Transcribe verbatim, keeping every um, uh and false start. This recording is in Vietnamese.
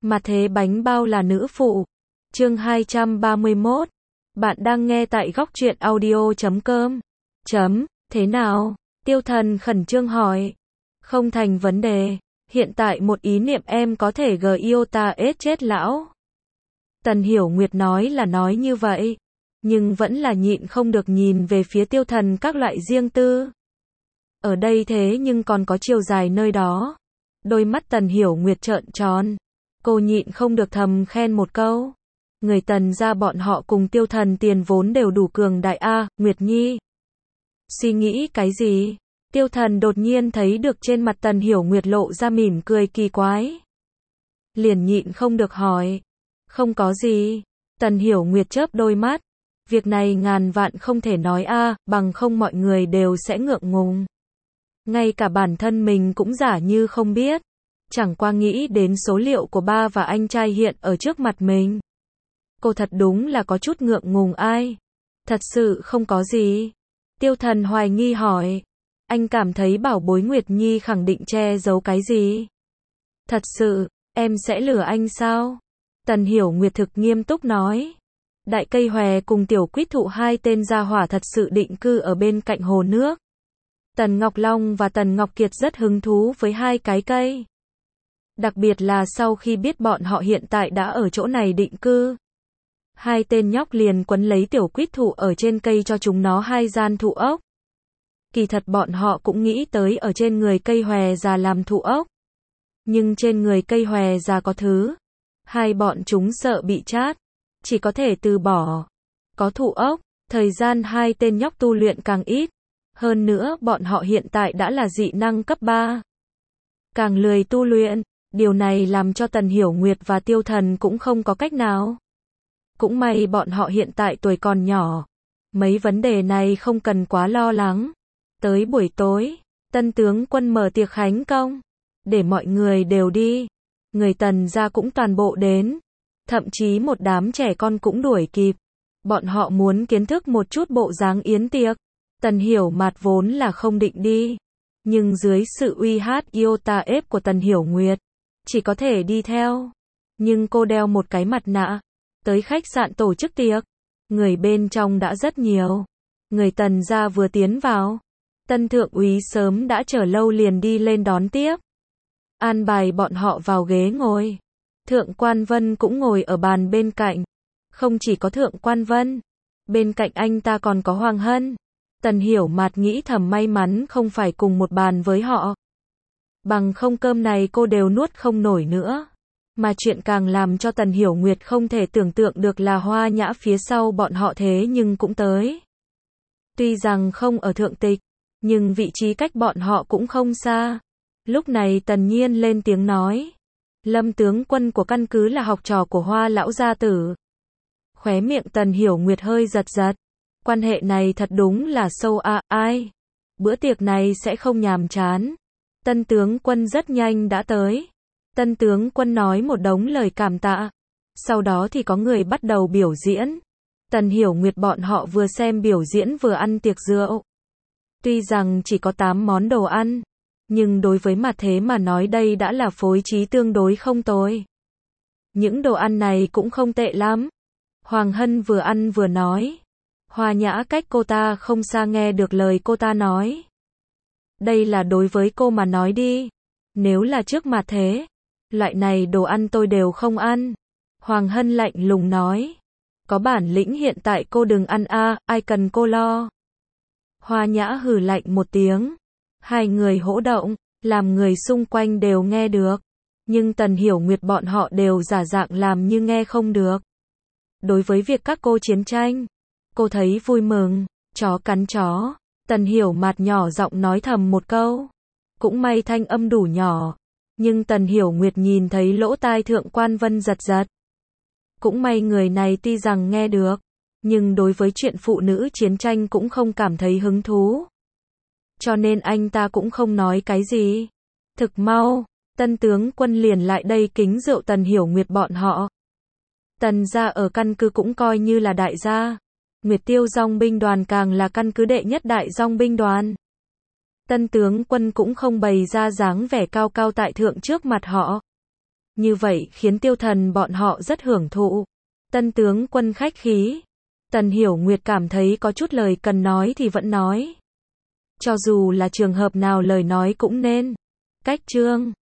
Mà thế bánh bao là nữ phụ. Chương hai trăm ba mươi mốt. Bạn đang nghe tại góc truyện audio chấm com. Chấm, thế nào? Tiêu Thần khẩn trương hỏi. Không thành vấn đề. Hiện tại một ý niệm em có thể gờ yêu ta ết chết lão. Tần Hiểu Nguyệt nói là nói như vậy. Nhưng vẫn là nhịn không được nhìn về phía Tiêu Thần các loại riêng tư. Ở đây thế nhưng còn có chiều dài nơi đó. Đôi mắt Tần Hiểu Nguyệt trợn tròn. Cô nhịn không được thầm khen một câu. Người Tần gia bọn họ cùng Tiêu Thần tiền vốn đều đủ cường đại a, Nguyệt Nhi. Suy nghĩ cái gì? Tiêu Thần đột nhiên thấy được trên mặt Tần Hiểu Nguyệt lộ ra mỉm cười kỳ quái. Liền nhịn không được hỏi. Không có gì. Tần Hiểu Nguyệt chớp đôi mắt. Việc này ngàn vạn không thể nói a, bằng không mọi người đều sẽ ngượng ngùng. Ngay cả bản thân mình cũng giả như không biết. Chẳng qua nghĩ đến số liệu của ba và anh trai hiện ở trước mặt mình. Cô thật đúng là có chút ngượng ngùng ai. Thật sự không có gì. Tiêu Thần hoài nghi hỏi. Anh cảm thấy bảo bối Nguyệt Nhi khẳng định che giấu cái gì? Thật sự, em sẽ lừa anh sao? Tần Hiểu Nguyệt thực nghiêm túc nói. Đại cây hòe cùng tiểu quýt thụ hai tên gia hỏa thật sự định cư ở bên cạnh hồ nước. Tần Ngọc Long và Tần Ngọc Kiệt rất hứng thú với hai cái cây. Đặc biệt là sau khi biết bọn họ hiện tại đã ở chỗ này định cư. Hai tên nhóc liền quấn lấy tiểu quýt thụ ở trên cây cho chúng nó hai gian thụ ốc. Kỳ thật bọn họ cũng nghĩ tới ở trên người cây hòe già làm thụ ốc. Nhưng trên người cây hòe già có thứ. Hai bọn chúng sợ bị chát. Chỉ có thể từ bỏ. Có thụ ốc, thời gian hai tên nhóc tu luyện càng ít. Hơn nữa bọn họ hiện tại đã là dị năng cấp ba. Càng lười tu luyện. Điều này làm cho Tần Hiểu Nguyệt và Tiêu Thần cũng không có cách nào. Cũng may bọn họ hiện tại tuổi còn nhỏ. Mấy vấn đề này không cần quá lo lắng. Tới buổi tối, Tân tướng quân mở tiệc khánh công. Để mọi người đều đi. Người Tần gia cũng toàn bộ đến. Thậm chí một đám trẻ con cũng đuổi kịp. Bọn họ muốn kiến thức một chút bộ dáng yến tiệc. Tần Hiểu Mạt vốn là không định đi. Nhưng dưới sự uy hát yêu ta ép của Tần Hiểu Nguyệt. Chỉ có thể đi theo. Nhưng cô đeo một cái mặt nạ. Tới khách sạn tổ chức tiệc. Người bên trong đã rất nhiều. Người Tần gia vừa tiến vào. Tân thượng úy sớm đã chờ lâu liền đi lên đón tiếp. An bài bọn họ vào ghế ngồi. Thượng Quan Vân cũng ngồi ở bàn bên cạnh. Không chỉ có Thượng Quan Vân. Bên cạnh anh ta còn có Hoàng Hân. Tần Hiểu Mạt nghĩ thầm may mắn không phải cùng một bàn với họ. Bằng không cơm này cô đều nuốt không nổi nữa. Mà chuyện càng làm cho Tần Hiểu Nguyệt không thể tưởng tượng được là Hoa Nhã phía sau bọn họ thế nhưng cũng tới. Tuy rằng không ở thượng tịch, nhưng vị trí cách bọn họ cũng không xa. Lúc này Tần Nhiên lên tiếng nói. Lâm tướng quân của căn cứ là học trò của Hoa lão gia tử. Khóe miệng Tần Hiểu Nguyệt hơi giật giật. Quan hệ này thật đúng là sâu a, à, ai? Bữa tiệc này sẽ không nhàm chán. Tân tướng quân rất nhanh đã tới. Tân tướng quân nói một đống lời cảm tạ. Sau đó thì có người bắt đầu biểu diễn. Tần Hiểu Nguyệt bọn họ vừa xem biểu diễn vừa ăn tiệc rượu. Tuy rằng chỉ có tám món đồ ăn. Nhưng đối với mặt thế mà nói đây đã là phối trí tương đối không tồi. Những đồ ăn này cũng không tệ lắm. Hoàng Hân vừa ăn vừa nói. Hoa Nhã cách cô ta không xa nghe được lời cô ta nói. Đây là đối với cô mà nói đi. Nếu là trước mặt thế. Loại này đồ ăn tôi đều không ăn. Hoàng Hân lạnh lùng nói. Có bản lĩnh hiện tại cô đừng ăn a, ai cần cô lo. Hoa Nhã hừ lạnh một tiếng. Hai người hỗ động, làm người xung quanh đều nghe được. Nhưng Tần Hiểu Nguyệt bọn họ đều giả dạng làm như nghe không được. Đối với việc các cô chiến tranh, cô thấy vui mừng. Chó cắn chó. Tần Hiểu Mạt nhỏ giọng nói thầm một câu. Cũng may thanh âm đủ nhỏ. Nhưng Tần Hiểu Nguyệt nhìn thấy lỗ tai Thượng Quan Vân giật giật. Cũng may người này tuy rằng nghe được. Nhưng đối với chuyện phụ nữ chiến tranh cũng không cảm thấy hứng thú. Cho nên anh ta cũng không nói cái gì. Thực mau, Tân tướng quân liền lại đây kính rượu Tần Hiểu Nguyệt bọn họ. Tần gia ở căn cứ cũng coi như là đại gia. Nguyệt Tiêu Dòng binh đoàn càng là căn cứ đệ nhất đại dòng binh đoàn. Tân tướng quân cũng không bày ra dáng vẻ cao cao tại thượng trước mặt họ. Như vậy khiến Tiêu Thần bọn họ rất hưởng thụ. Tân tướng quân khách khí. Tần Hiểu Nguyệt cảm thấy có chút lời cần nói thì vẫn nói. Cho dù là trường hợp nào lời nói cũng nên. Cách Trương